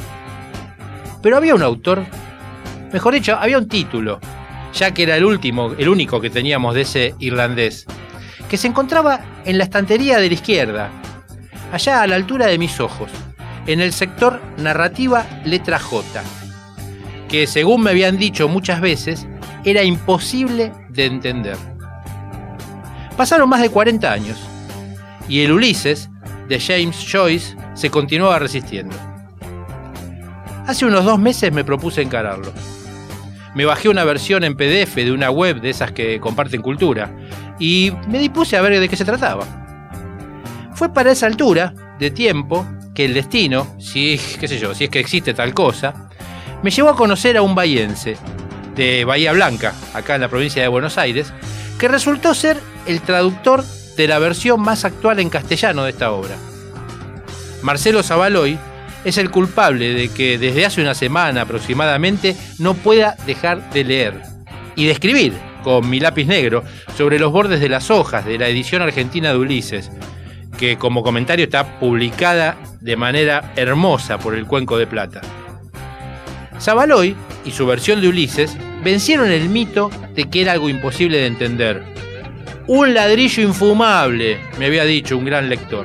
Pero había un autor, mejor dicho, había un título, ya que era el único que teníamos de ese irlandés, que se encontraba en la estantería de la izquierda, allá a la altura de mis ojos, en el sector narrativa letra J, que según me habían dicho muchas veces, era imposible de entender. Pasaron más de 40 años, y el Ulises, de James Joyce, se continuaba resistiendo. Hace unos 2 meses me propuse encararlo. Me bajé una versión en PDF de una web de esas que comparten cultura, y me dispuse a ver de qué se trataba. Fue para esa altura de tiempo que el destino, si es que existe tal cosa, me llevó a conocer a un bahiense de Bahía Blanca, acá en la provincia de Buenos Aires, que resultó ser el traductor de la versión más actual en castellano de esta obra. Marcelo Zavaloy es el culpable de que desde hace una semana aproximadamente no pueda dejar de leer y de escribir con mi lápiz negro sobre los bordes de las hojas de la edición argentina de Ulises, que como comentario está publicada de manera hermosa por el Cuenco de Plata. Zavaloy y su versión de Ulises vencieron el mito de que era algo imposible de entender. Un ladrillo infumable, me había dicho un gran lector.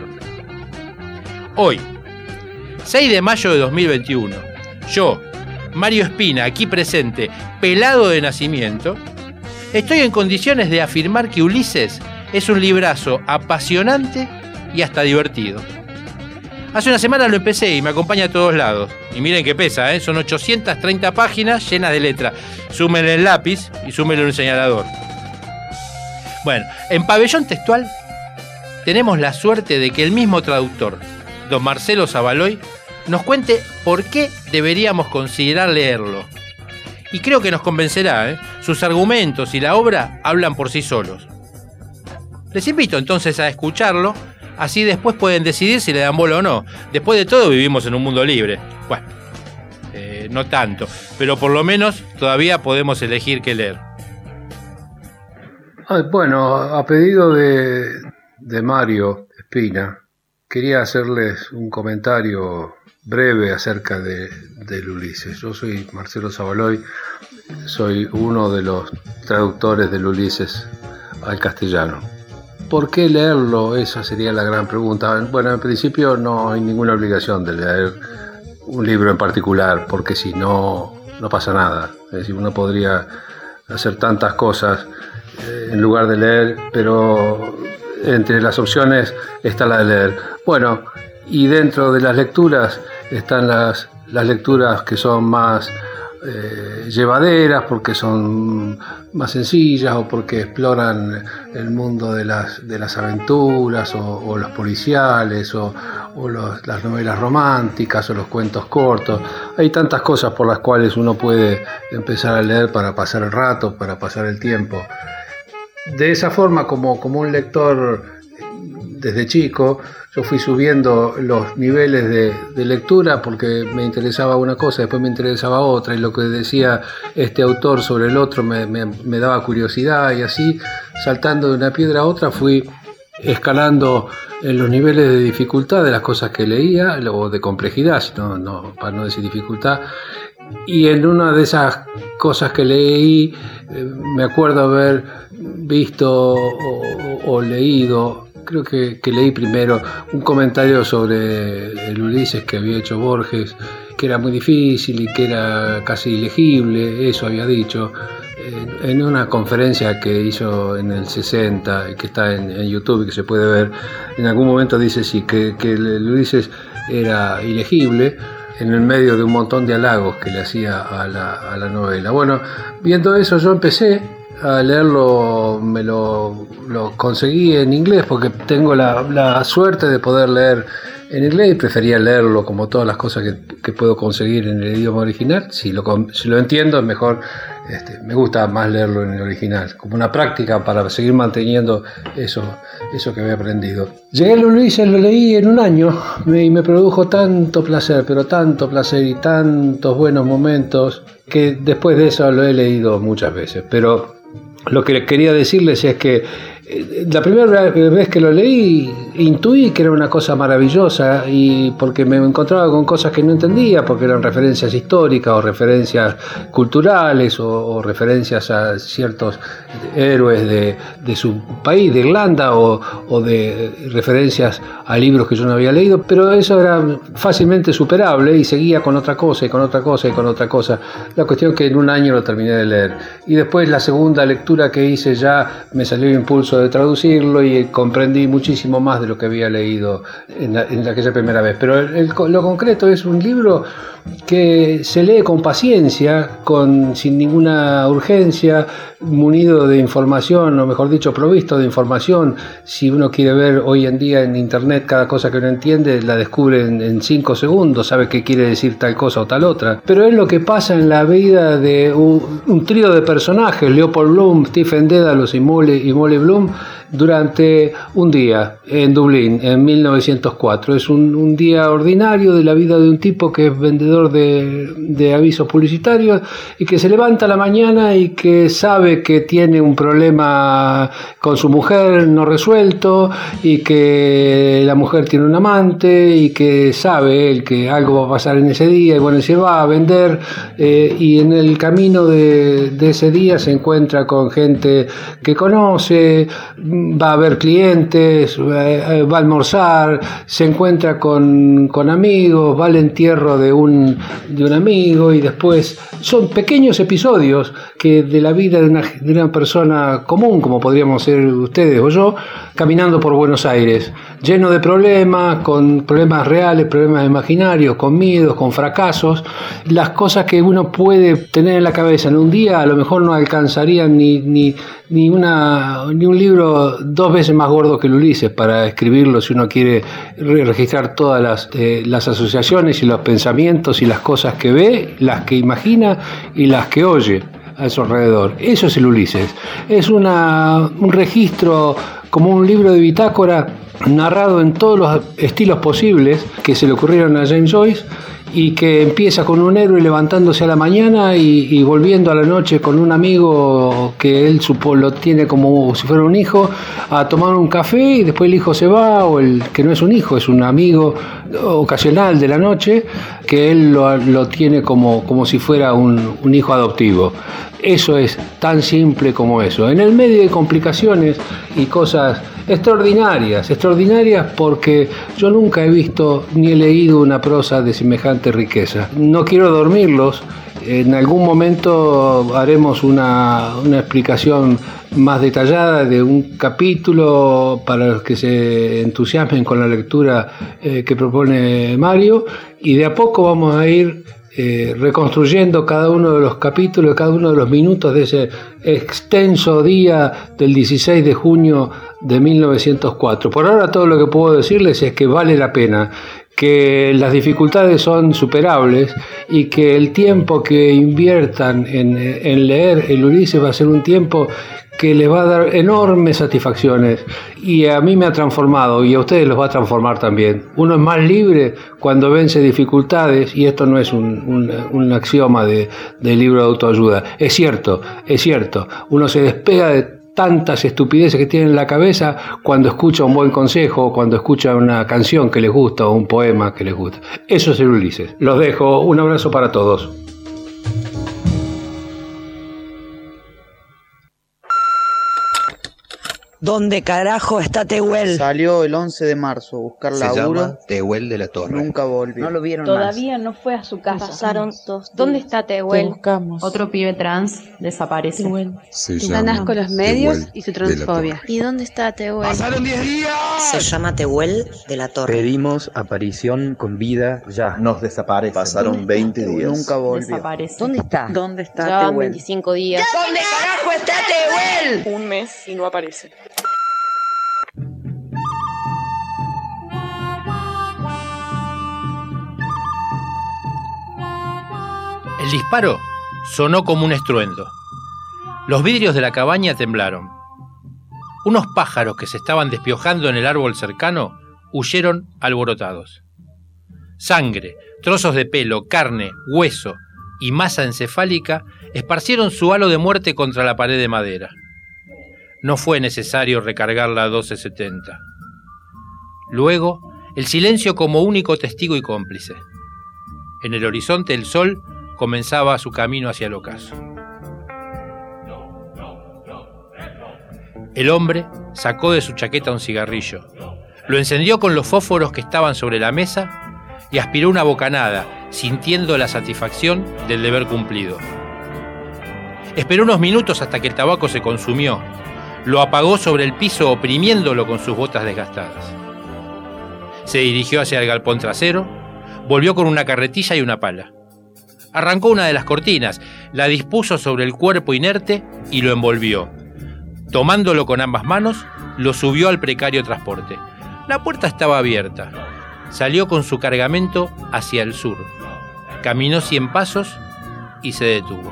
Hoy, 6 de mayo de 2021, yo, Mario Espina, aquí presente, pelado de nacimiento, estoy en condiciones de afirmar que Ulises es un librazo apasionante y hasta divertido. Hace una semana lo empecé y me acompaña a todos lados. Y miren que pesa, son 830 páginas llenas de letra. Súmenle el lápiz y súmenle un señalador. Bueno, en Pabellón Textual tenemos la suerte de que el mismo traductor, don Marcelo Zavaloy, nos cuente por qué deberíamos considerar leerlo. Y creo que nos convencerá, Sus argumentos y la obra hablan por sí solos. Les invito entonces a escucharlo, así después pueden decidir si le dan bola o no. Después de todo vivimos en un mundo libre. Bueno, no tanto, pero por lo menos todavía podemos elegir qué leer. Bueno, a pedido de Mario Espina, quería hacerles un comentario breve acerca del Ulises. Yo soy Marcelo Zavaloy, soy uno de los traductores del Ulises al castellano. ¿Por qué leerlo? Esa sería la gran pregunta. Bueno, en principio no hay ninguna obligación de leer un libro en particular, porque si no, no pasa nada. Es decir, uno podría hacer tantas cosas en lugar de leer, pero entre las opciones está la de leer. Bueno, y dentro de las lecturas están las lecturas que son más llevaderas, porque son más sencillas o porque exploran el mundo de las aventuras o los policiales o las novelas románticas o los cuentos cortos. Hay tantas cosas por las cuales uno puede empezar a leer para pasar el rato, para pasar el tiempo. De esa forma, como un lector desde chico, yo fui subiendo los niveles de lectura porque me interesaba una cosa, después me interesaba otra, y lo que decía este autor sobre el otro me daba curiosidad, y así, saltando de una piedra a otra, fui escalando en los niveles de dificultad de las cosas que leía, o de complejidad, para no decir dificultad. Y en una de esas cosas que leí, me acuerdo haber visto o leído, creo que leí primero un comentario sobre el Ulises que había hecho Borges, que era muy difícil y que era casi ilegible, eso había dicho, en una conferencia que hizo en el 60, que está en YouTube y que se puede ver. En algún momento dice sí, que el Ulises era ilegible. en el medio de un montón de halagos que le hacía a la novela. Bueno, viendo eso yo empecé a leerlo, me lo conseguí en inglés porque tengo la suerte de poder leer en inglés y prefería leerlo como todas las cosas que puedo conseguir en el idioma original. Si lo entiendo es mejor, me gusta más leerlo en el original, como una práctica para seguir manteniendo eso que había aprendido. Llegué a Ulises, lo leí en un año y me produjo tanto placer, pero tanto placer y tantos buenos momentos que después de eso lo he leído muchas veces. Pero lo que quería decirles es que la primera vez que lo leí intuí que era una cosa maravillosa, y porque me encontraba con cosas que no entendía, porque eran referencias históricas o referencias culturales o referencias a ciertos héroes de su país, de Irlanda, o de referencias a libros que yo no había leído, pero eso era fácilmente superable y seguía con otra cosa y con otra cosa y con otra cosa. La cuestión es que en un año lo terminé de leer, y después la segunda lectura que hice ya me salió el impulso de traducirlo y comprendí muchísimo más de lo que había leído en aquella primera vez. Pero lo concreto es un libro que se lee con paciencia, sin ninguna urgencia, munido de información, o mejor dicho, provisto de información. Si uno quiere ver hoy en día en internet cada cosa que uno entiende, la descubre en 5 segundos, sabe qué quiere decir tal cosa o tal otra. Pero es lo que pasa en la vida de un trío de personajes, Leopold Bloom, Stephen Dedalus y Molly Bloom, durante un día en Dublín, en 1904. Es un día ordinario de la vida de un tipo que es vendedor de avisos publicitarios y que se levanta a la mañana y que sabe que tiene un problema con su mujer no resuelto, y que la mujer tiene un amante, y que sabe él que algo va a pasar en ese día, y bueno, se va a vender, y en el camino de ese día se encuentra con gente que conoce, va a ver clientes, va a almorzar, se encuentra con amigos, va al entierro de un amigo, y después son pequeños episodios que de la vida de una persona común, como podríamos ser ustedes o yo, caminando por Buenos Aires, lleno de problemas, con problemas reales, problemas imaginarios, con miedos, con fracasos. Las cosas que uno puede tener en la cabeza en un día a lo mejor no alcanzarían ni un libro 2 veces más gordo que el Ulises para escribirlo, si uno quiere registrar todas las asociaciones y los pensamientos y las cosas que ve, las que imagina y las que oye a su alrededor. Eso es el Ulises. Es un registro, como un libro de bitácora narrado en todos los estilos posibles que se le ocurrieron a James Joyce, y que empieza con un héroe levantándose a la mañana y volviendo a la noche con un amigo que él lo tiene como si fuera un hijo, a tomar un café, y después el hijo se va, o el que no es un hijo, es un amigo ocasional de la noche, que él lo tiene como si fuera un hijo adoptivo. Eso es tan simple como eso. En el medio de complicaciones y cosas extraordinarias porque yo nunca he visto ni he leído una prosa de semejante riqueza. No quiero dormirlos. En algún momento haremos una explicación más detallada de un capítulo para los que se entusiasmen con la lectura que propone Mario, y de a poco vamos a ir reconstruyendo cada uno de los capítulos, cada uno de los minutos de ese extenso día del 16 de junio de 1904. Por ahora todo lo que puedo decirles es que vale la pena, que las dificultades son superables, y que el tiempo que inviertan en leer el Ulises va a ser un tiempo que les va a dar enormes satisfacciones, y a mí me ha transformado, y a ustedes los va a transformar también. Uno es más libre cuando vence dificultades, y esto no es un axioma de libro de autoayuda. Es cierto, uno se despega de tantas estupideces que tiene en la cabeza cuando escucha un buen consejo, o cuando escucha una canción que les gusta, o un poema que les gusta. Eso es el Ulises. Los dejo, un abrazo para todos. ¿Dónde carajo está Tehuel? Salió el 11 de marzo a buscar laburo. Se llama Tehuel de la Torre. Nunca volvió. No lo vieron Todavía más. no fue a su casa. Pasaron 2 días. ¿Dónde está Tehuel? Te buscamos. Otro pibe trans desaparece. Tehuel. Se Están llama con los medios Tehuel y su de la transfobia. Torre. ¿Y dónde está Tehuel? ¡Pasaron 10 días! Se llama Tehuel de la Torre. Pedimos aparición con vida ya. Nos desaparece. Pasaron 20 días. Nunca volvió. Desaparece. ¿Dónde está? ¿Dónde está Ya Tehuel? 25 días. ¿Dónde carajo está Tehuel? Un mes y no aparece. El disparo sonó como un estruendo. Los vidrios de la cabaña temblaron. Unos pájaros que se estaban despiojando en el árbol cercano huyeron alborotados. Sangre, trozos de pelo, carne, hueso y masa encefálica esparcieron su halo de muerte contra la pared de madera. No fue necesario recargar la 1270. Luego, el silencio como único testigo y cómplice. En el horizonte el sol comenzaba su camino hacia el ocaso. El hombre sacó de su chaqueta un cigarrillo, lo encendió con los fósforos que estaban sobre la mesa y aspiró una bocanada, sintiendo la satisfacción del deber cumplido. Esperó unos minutos hasta que el tabaco se consumió, lo apagó sobre el piso oprimiéndolo con sus botas desgastadas. Se dirigió hacia el galpón trasero, volvió con una carretilla y una pala. Arrancó una de las cortinas, la dispuso sobre el cuerpo inerte y lo envolvió. Tomándolo con ambas manos, lo subió al precario transporte. La puerta estaba abierta. Salió con su cargamento hacia el sur. Caminó 100 pasos y se detuvo.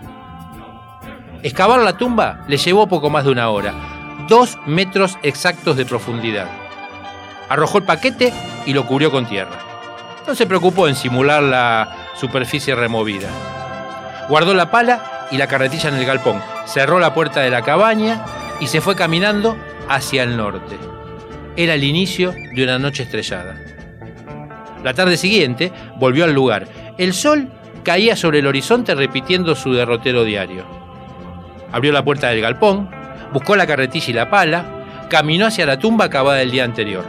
Excavar la tumba le llevó poco más de una hora, 2 metros exactos de profundidad. Arrojó el paquete y lo cubrió con tierra. No se preocupó en simular la superficie removida. Guardó la pala y la carretilla en el galpón, cerró la puerta de la cabaña y se fue caminando hacia el norte. Era el inicio de una noche estrellada. La tarde siguiente volvió al lugar. El sol caía sobre el horizonte repitiendo su derrotero diario. Abrió la puerta del galpón, buscó la carretilla y la pala, caminó hacia la tumba cavada el día anterior.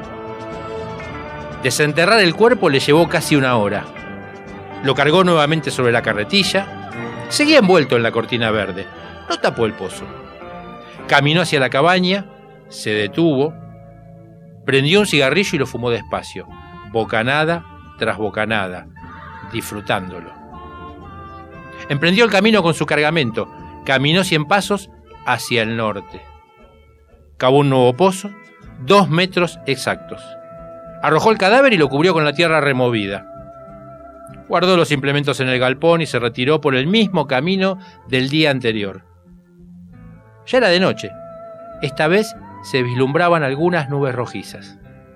Desenterrar el cuerpo le llevó casi una hora. Lo cargó nuevamente sobre la carretilla. Seguía envuelto en la cortina verde. No tapó el pozo. Caminó hacia la cabaña, se detuvo, prendió un cigarrillo y lo fumó despacio, bocanada tras bocanada, disfrutándolo. Emprendió el camino con su cargamento, caminó 100 pasos hacia el norte. Cavó un nuevo pozo, 2 metros exactos. Arrojó el cadáver y lo cubrió con la tierra removida. Guardó los implementos en el galpón y se retiró por el mismo camino del día anterior. Ya era de noche. Esta vez se vislumbraban algunas nubes rojizas.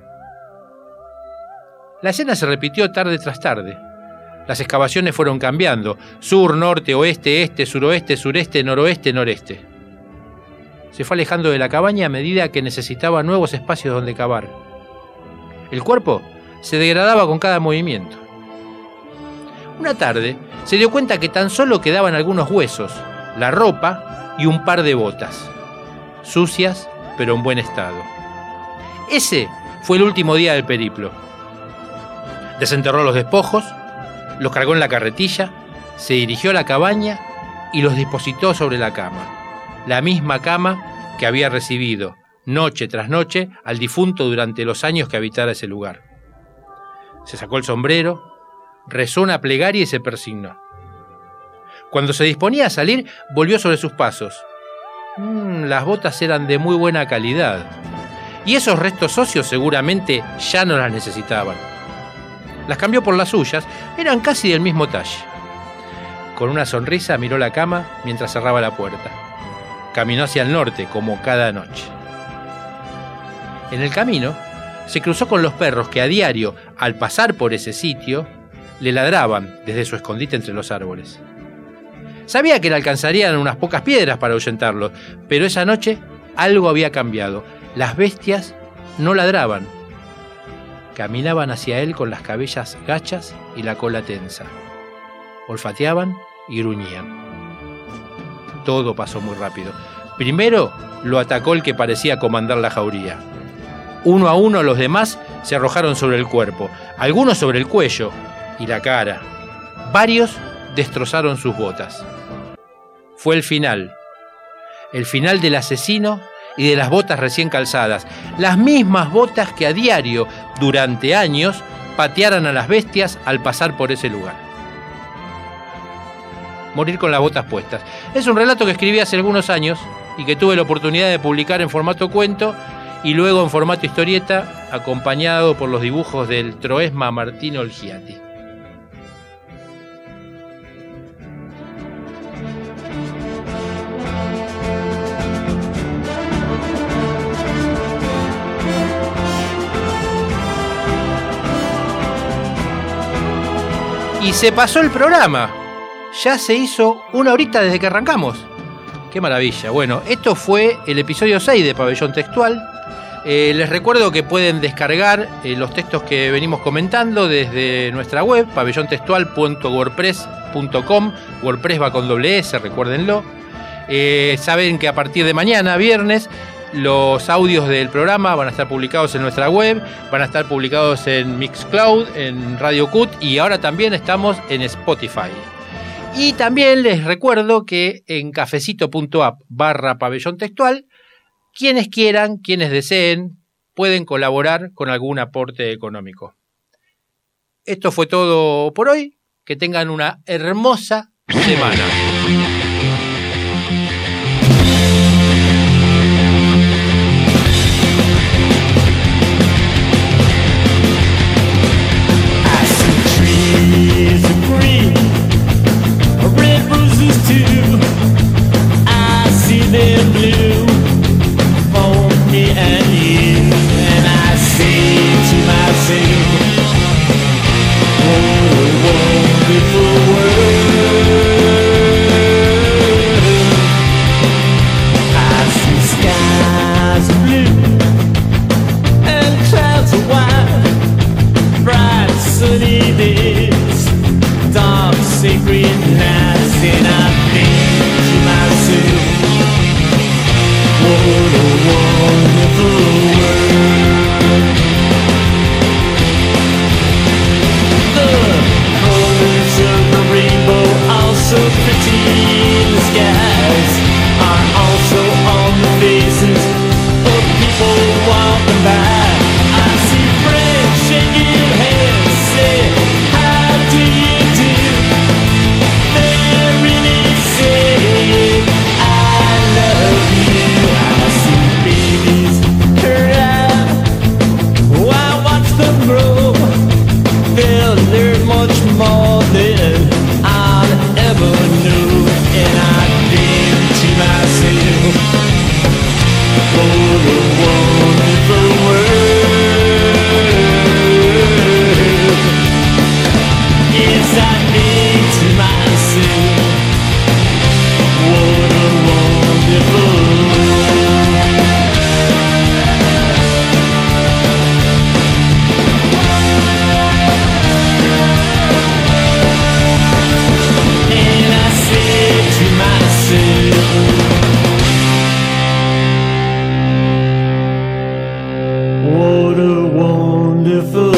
La escena se repitió tarde tras tarde. Las excavaciones fueron cambiando: sur, norte, oeste, este, suroeste, sureste, noroeste, noreste. Se fue alejando de la cabaña a medida que necesitaba nuevos espacios donde cavar. El cuerpo se degradaba con cada movimiento. Una tarde se dio cuenta que tan solo quedaban algunos huesos, la ropa y un par de botas, sucias pero en buen estado. Ese fue el último día del periplo. Desenterró los despojos, los cargó en la carretilla, se dirigió a la cabaña y los depositó sobre la cama, la misma cama que había recibido noche tras noche al difunto durante los años que habitara ese lugar. Se sacó el sombrero, rezó una plegaria y se persignó. Cuando se disponía a salir, volvió sobre sus pasos. Las botas eran de muy buena calidad, y esos restos óseos seguramente ya no las necesitaban. Las cambió por las suyas, eran casi del mismo talle. Con una sonrisa miró la cama mientras cerraba la puerta. Caminó hacia el norte, como cada noche. En el camino, se cruzó con los perros que a diario, al pasar por ese sitio, le ladraban desde su escondite entre los árboles. Sabía que le alcanzarían unas pocas piedras para ahuyentarlos, pero esa noche algo había cambiado. Las bestias no ladraban. Caminaban hacia él con las cabellas gachas y la cola tensa. Olfateaban y gruñían. Todo pasó muy rápido. Primero lo atacó el que parecía comandar la jauría. Uno a uno los demás se arrojaron sobre el cuerpo, algunos sobre el cuello y la cara. Varios destrozaron sus botas. Fue el final del asesino y de las botas recién calzadas, las mismas botas que a diario, durante años, patearan a las bestias al pasar por ese lugar. Morir con las botas puestas. Es un relato que escribí hace algunos años y que tuve la oportunidad de publicar en formato cuento y luego en formato historieta, acompañado por los dibujos del Troesma Martino Olgiati. Y se pasó el programa. Ya se hizo 1 horita desde que arrancamos. ¡Qué maravilla! Bueno, esto fue el episodio 6 de Pabellón Textual. Les recuerdo que pueden descargar los textos que venimos comentando desde nuestra web, pabellontextual.wordpress.com. WordPress va con doble S, recuérdenlo. Saben que a partir de mañana, viernes, los audios del programa van a estar publicados en nuestra web, van a estar publicados en Mixcloud, en Radio Cut y ahora también estamos en Spotify. Y también les recuerdo que en cafecito.app/pabellón textual, quienes quieran, quienes deseen, pueden colaborar con algún aporte económico. Esto fue todo por hoy. Que tengan una hermosa semana. They're blue for me and you, and I say to myself, what a wonderful world. I see skies blue and clouds of white, bright sunny days, dark sacred nights, and I think to myself, what a wonderful world. The colors of the rainbow are so pretty. The skies are also on the faces of people walking by. I see friends shaking hands, say, how do you do? They really say, I love you. Much more than I'll ever know, and I think to myself, what a wonderful world. Yes, I think to myself, what a wonderful world. What a wonderful